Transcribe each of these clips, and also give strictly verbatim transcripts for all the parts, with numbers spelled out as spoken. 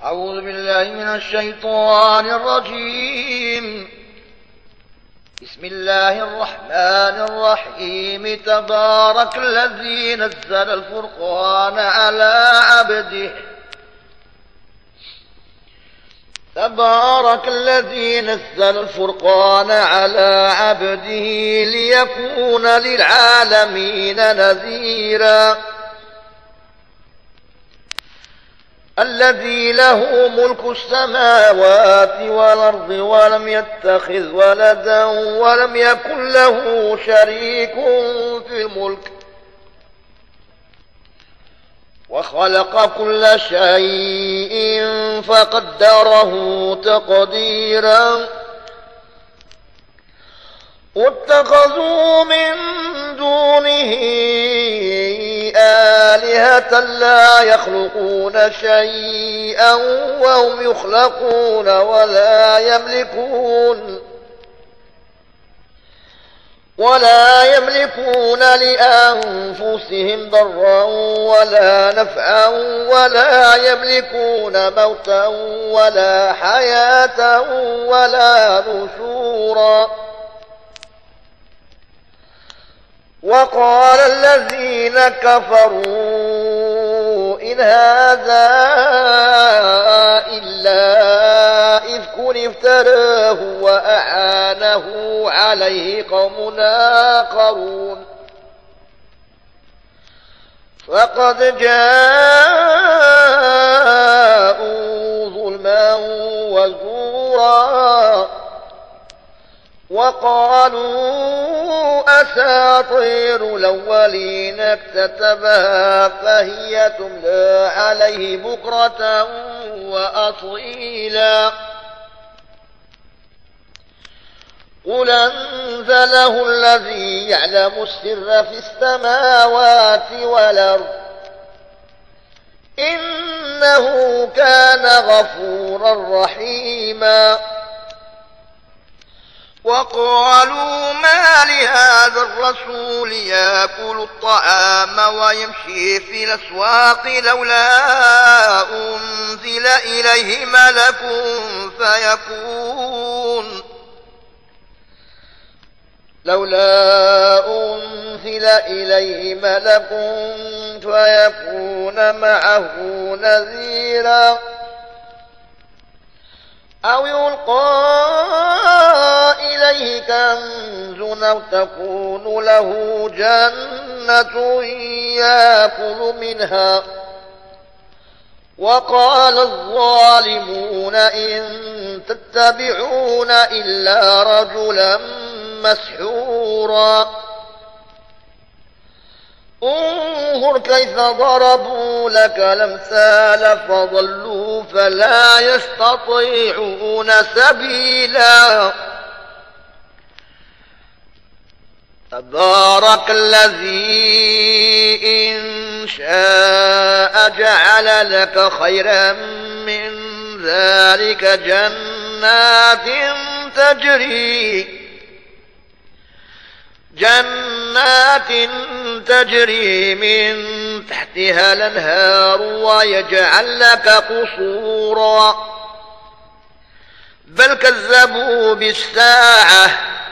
أعوذ بالله من الشيطان الرجيم. بسم الله الرحمن الرحيم. تبارك الذي نزل الفرقان على عبده تبارك الذي نزل الفرقان على عبده ليكون للعالمين نذيرا. الذي له ملك السماوات والأرض ولم يتخذ ولدا ولم يكن له شريك في الملك وخلق كل شيء فقدره تقديرا. واتخذوا من دونه آلهة لا يخلقون شيئا وهم يخلقون ولا يملكون ولا يملكون لأنفسهم ضرا ولا نفعا ولا يملكون موتا ولا حياة ولا نشورا. وقال الذين كفروا إن هذا إلا إفك افتراه وأعانه عليه قوم آخرون فقد جاءوا ظلما وزورا. وقالوا أساطير الأولين اكتتبها فهي تملى عليه بكرة وأصيلا. قل أنزله الذي يعلم السر في السماوات والأرض إنه كان غفورا رحيما. وقالوا ما لهذا الرسول يأكل الطعام ويمشي في الأسواق لولا أنزل إليه ملك فيكون لولا أنزل إليه ملك فيكون معه نذيرا. أو يلقى إليه كنز أو تكون له جنة يأكل منها. وقال الظالمون إن تتبعون إلا رجلا مسحورا. انظر كيف ضربوا لك الأمثال فضلوا فلا يستطيعون سبيلا. تبارك الذي إن شاء جعل لك خيرا من ذلك جنات تجري جنات تجري من تحتها الأنهار ويجعل لك قصورا. بل كذبوا بالساعة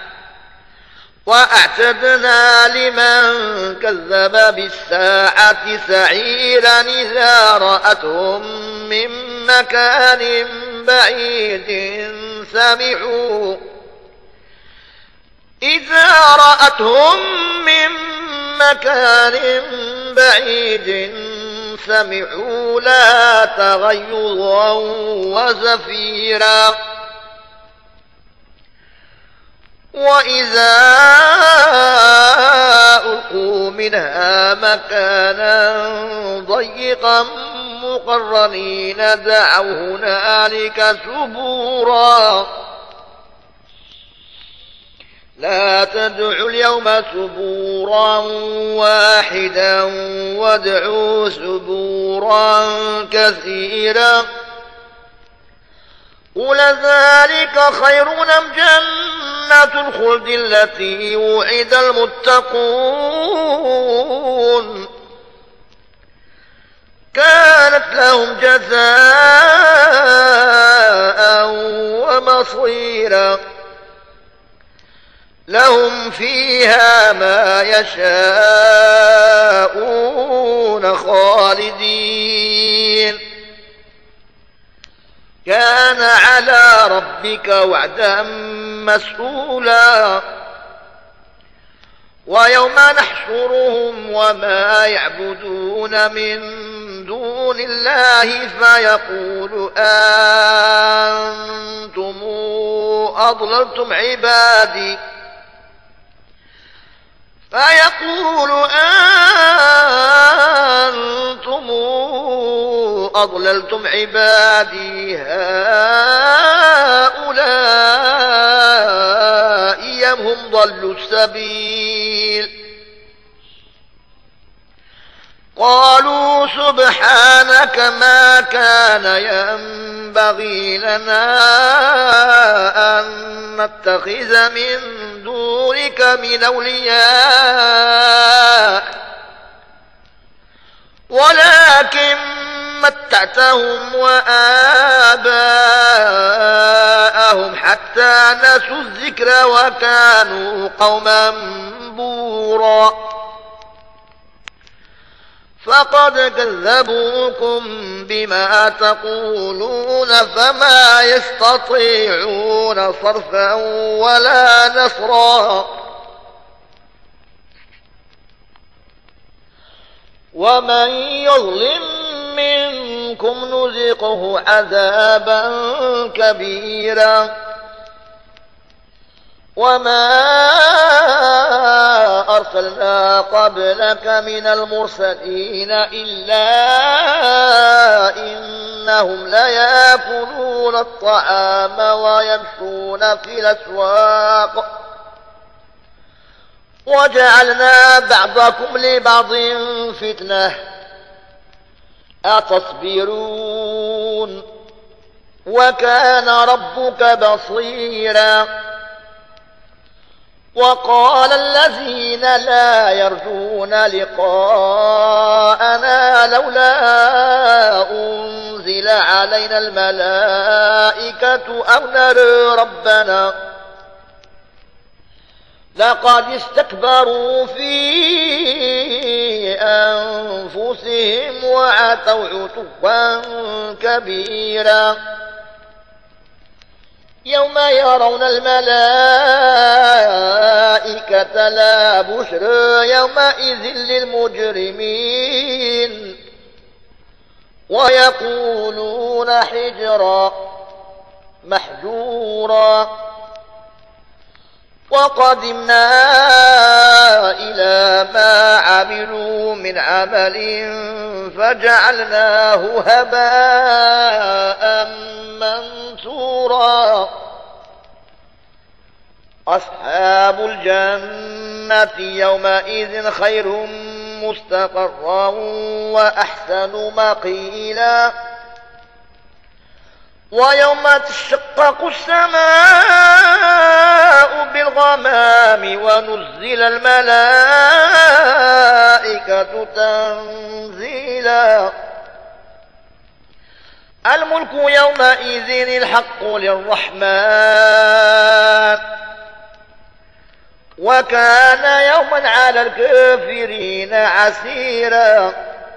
وأعتدنا لمن كذب بالساعة سعيرا إذا رأتهم من مكان بعيد سمعوا إذا رأتهم من مكان بعيد سمعوا لها تغيظا وزفيرا. وإذا ألقوا منها مكانا ضيقا مقرنين دعوا هنالك ثبورا. لا تدعوا اليوم ثبورا واحدا وادعوا ثبورا كثيرا. قل ذلك خير أم جنة الخلد التي وعد المتقون كانت لهم جزاء لهم فيها ما يشاءون خالدين كان على ربك وعدا مسئولا ويوم نحشرهم وما يعبدون من دون الله فيقول أنتم أضللتم عبادي فيقول أنتم أضللتم عبادي هؤلاء أم هم ضلوا السبيل قالوا سبحانك ما كان ينبغي لنا أن نتخذ من دونك من أولياء ولكن متعتهم وآباءهم حتى نسوا الذكر وكانوا قوما بورا فقد كذبوكم بما تقولون فما يستطيعون صرفا ولا نصرا ومن يظلم منكم نذقه عذابا كبيرا وما أرسلنا قبلك من المرسلين إلا إنهم ليأكلون الطعام ويمشون في الأسواق وجعلنا بعضكم لبعض فتنة أتصبرون وكان ربك بصيرا وقال الذين لا يرجون لقاءنا لولا أنزل علينا الملائكة أو نرى ربنا لقد استكبروا في أنفسهم وعتوا عتوا كبيرا يوم يرون الملائكة لا بشرى يومئذ للمجرمين ويقولون حجرا محجورا وقدمنا إلى ما عملوا من عمل فجعلناه هباء منثورا أصحاب الجنة يومئذ خير مستقرا وأحسن مقيلا ويوم تشقق السماء بالغمام ونزل الملائكة تنزيلا الملك يومئذ الحق للرحمن وكان يوما على الكافرين عسيرا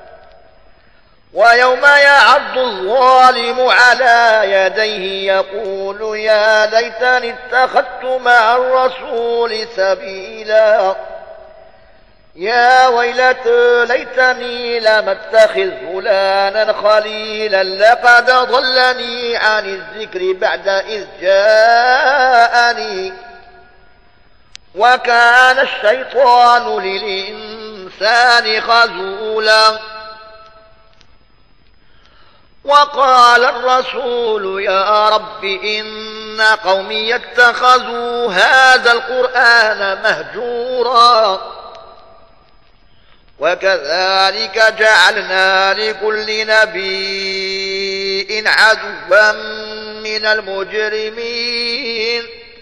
ويوم يعض الظالم على يديه يقول يا ليتني اتخذت مع الرسول سبيلا يا ويلتى ليتني لم اتخذ فلانا خليلا لقد ضلني عن الذكر بعد إذ جاءني وكان الشيطان للإنسان خذولا وقال الرسول يا رب إن قومي اتخذوا هذا القرآن مهجورا وكذلك جعلنا لكل نبي عدوا من المجرمين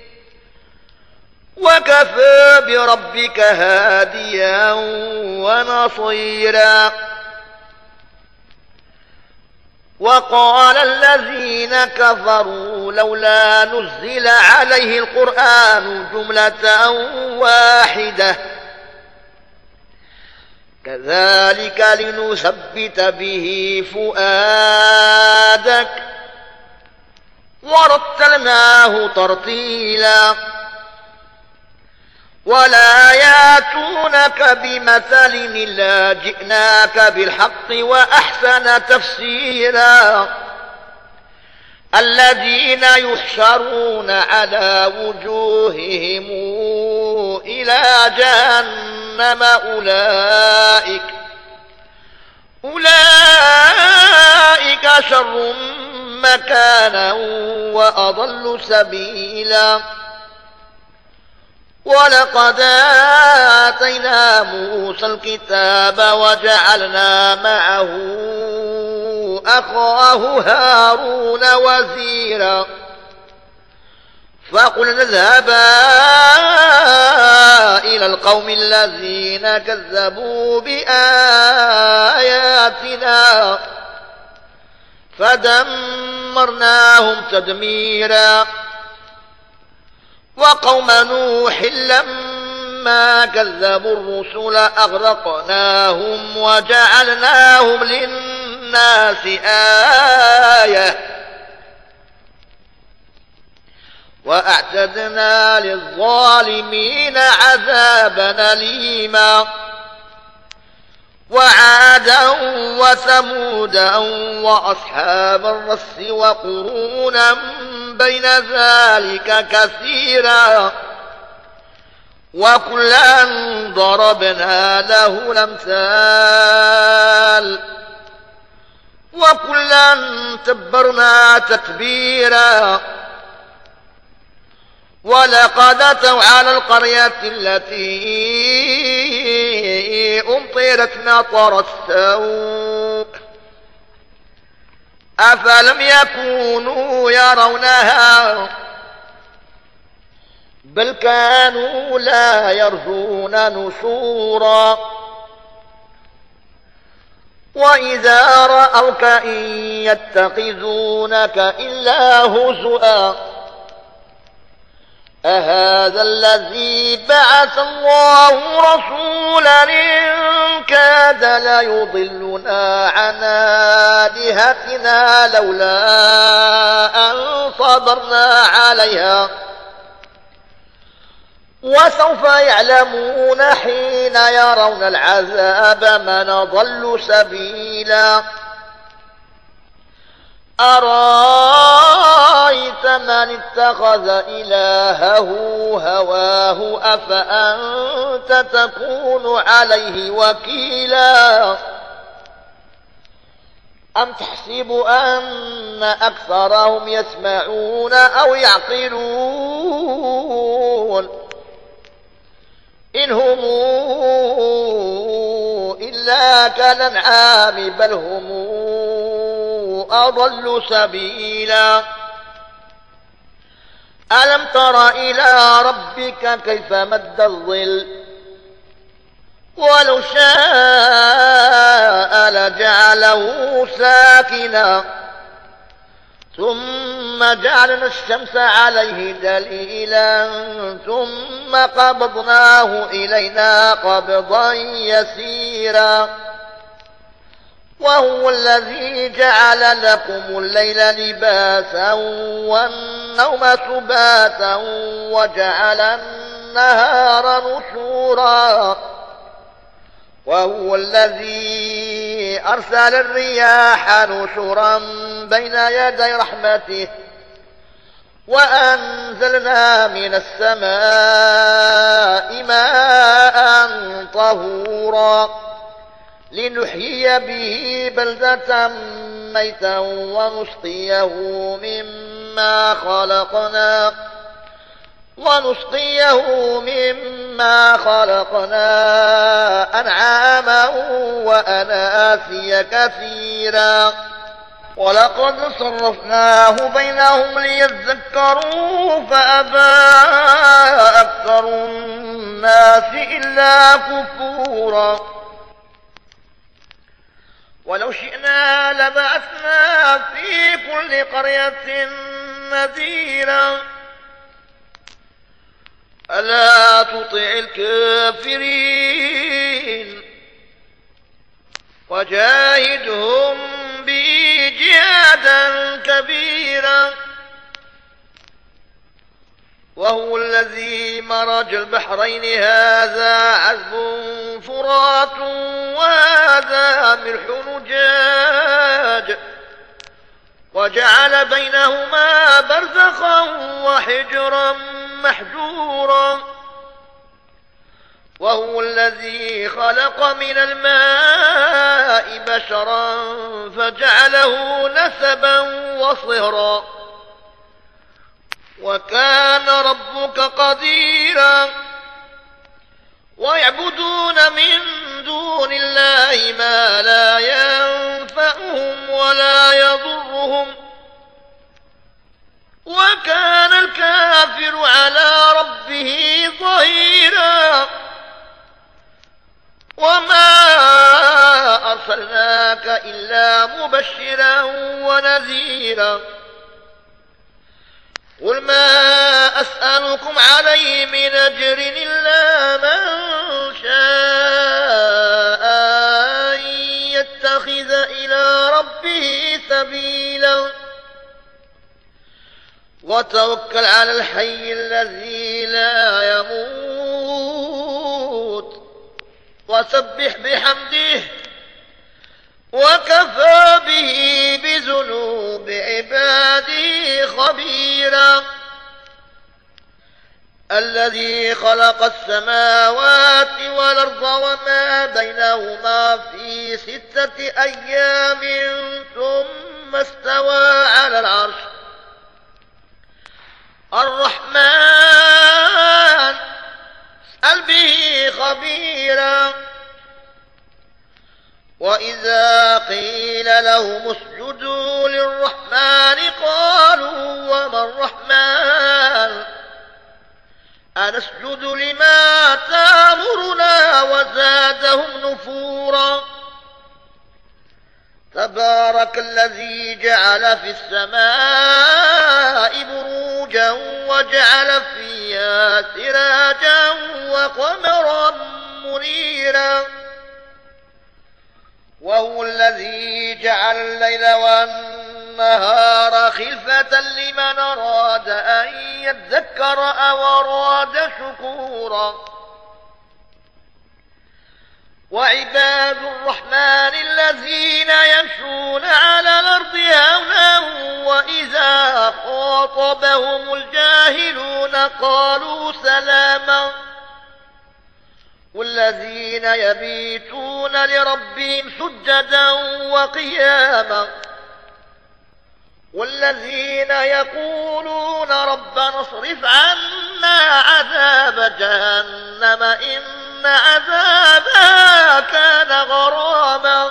وكفى بربك هاديا ونصيرا وقال الذين كفروا لولا نزل عليه القرآن جملة واحدة كذلك لنثبت به فؤادك ورتلناه ترتيلا ولا ياتونك بمثل إلا جئناك بالحق وأحسن تفسيرا الذين يحشرون على وجوههم إلى جهنم أولئك أولئك شر مكانا وأضل سبيلا ولقد آتينا موسى الكتاب وجعلنا معه أخاه هارون وزيرا فقلنا اذهبا إلى القوم الذين كذبوا بآياتنا فدمرناهم تدميرا وقوم نوح لما كذبوا الرسل أغرقناهم وجعلناهم للناس آية وأعتدنا للظالمين عذابا أليما وعادا وثمودا وأصحاب الرس وقرونا بين ذلك كثيرا وكلا ضربنا له الأمثال وكلا تبرنا تتبيرا ولقد أتوا على القرية التي أمطرت مطر السوء أفلم يكونوا يرونها بل كانوا لا يرجون نشورا وإذا رأوك إن يتخذونك إلا هزؤا أهذا الذي بعث الله رسولا إن كاد ليضلنا عن آلهتنا لولا أن صبرنا عليها وسوف يعلمون حين يرون العذاب من ضل سبيلا أرأيت من اتخذ إلهه هواه أفأنت تكون عليه وكيلا أم تحسب أن أكثرهم يسمعون أو يعقلون إن هم إلا كالأنعام بل هم أضل سبيلا ألم تر إلى ربك كيف مد الظل ولو شاء لجعله ساكنا ثم جعلنا الشمس عليه دليلا ثم قبضناه إلينا قبضا يسيرا وهو الذي جعل لكم الليل لباسا والنوم سباتا وجعل النهار نشورا وهو الذي أرسل الرياح نشرا بين يدي رحمته وأنزلنا من السماء ماء طهورا لنحيي به بلدة ميتا ونسقيه مما خلقنا ونسقيه مما خلقنا أنعاما وأناسيا كثيرا ولقد صرفناه بينهم ليذكروا فأبى أكثر الناس إلا كفورا ولو شئنا لبعثنا في كل قرية نذيرا ألا تطع الكافرين وجاهدهم به جهادا كبيرا وهو الذي مرج البحرين هذا عذب فرات وهذا ملح نجاج وجعل بينهما برزخا وحجرا محجورا وهو الذي خلق من الماء بشرا فجعله نسبا وصهرا وكان ربك قديرا ويعبدون من دون الله ما لا ينفعهم ولا يضرهم وكان الكافر على ربه ظهيرا وما أرسلناك إلا مبشرا ونذيرا قل ما أسألكم عليه من أجر إلا من شاء أن يتخذ إلى ربه سبيلا وتوكل على الحي الذي لا يموت وسبح بحمده وكفى به بذنوب عباده خبيرا الذي خلق السماوات والأرض وما بينهما في ستة أيام ثم استوى على العرش الرحمن اسأل به خبيرا وإذا قيل لهم اسجدوا للرحمن قالوا وما الرحمن أنسجد لما تأمرنا وزادهم نفورا تبارك الذي جعل في السماء بروجا وجعل فيها سراجا وقمرا منيرا وهو الذي جعل الليل والنهار خلفة لمن أراد أن يذكر أو أراد شكورا وعباد الرحمن الذين يمشون على الأرض هونا وإذا خاطبهم الجاهلون قالوا سلاما والذين يبيتون لربهم سجدا وقياما والذين يقولون ربنا اصرف عنا عذاب جهنم إن عذابها كان غراما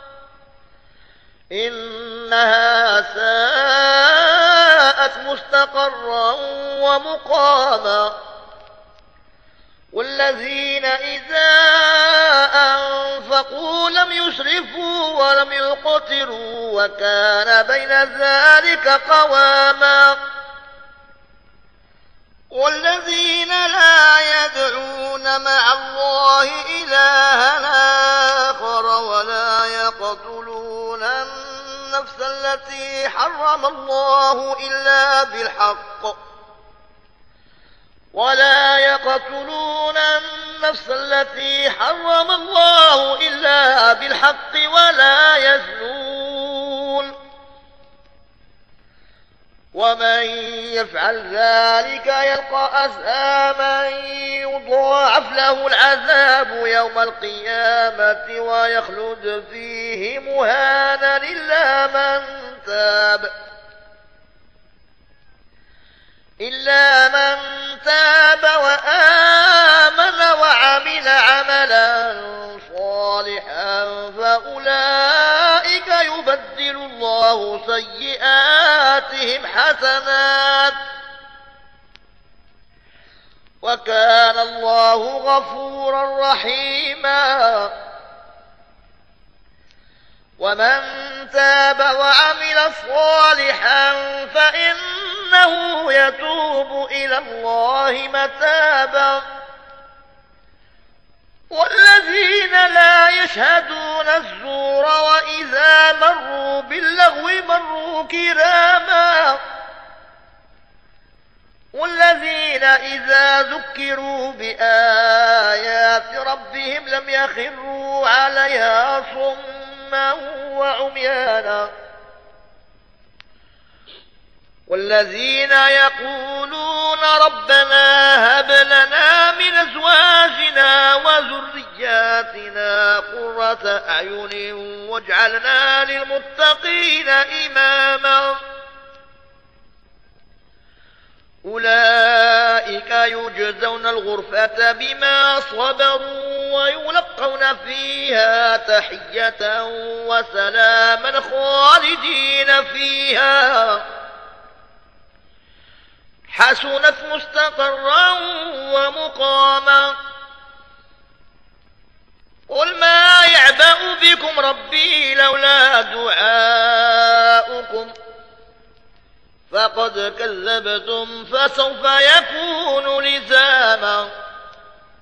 إنها ساءت مستقرا ومقاما والذين إذا أنفقوا لم يسرفوا ولم يقتروا وكان بين ذلك قواما والذين لا يدعون مع الله إلها آخر ولا يقتلون النفس التي حرم الله إلا بالحق ولا يقتلون النفس التي حرم الله إلا بالحق ولا يزنون ومن يفعل ذلك يلقى أثاما يضاعف له العذاب يوم القيامة ويخلد فيه مهانا إلا من تاب إلا من تاب وآمن وعمل عملا صالحا فأولئك يبدل الله سيئاتهم حسنات وكان الله غفورا رحيما ومن تاب وعمل صالحا فإن يتوب إلى الله متابا والذين لا يشهدون الزور وإذا مروا باللغو مروا كراما والذين إذا ذكروا بآيات ربهم لم يخروا عليها صما وعميانا والذين يقولون ربنا هب لنا من أزواجنا وذرياتنا قرة أعين واجعلنا للمتقين إماما أولئك يجزون الغرفة بما صبروا ويلقون فيها تحية وسلاما خالدين فيها حسنت مستقرا ومقاما قل ما يعبأ بكم ربي لولا دعاؤكم فقد كذبتم فسوف يكون لزاما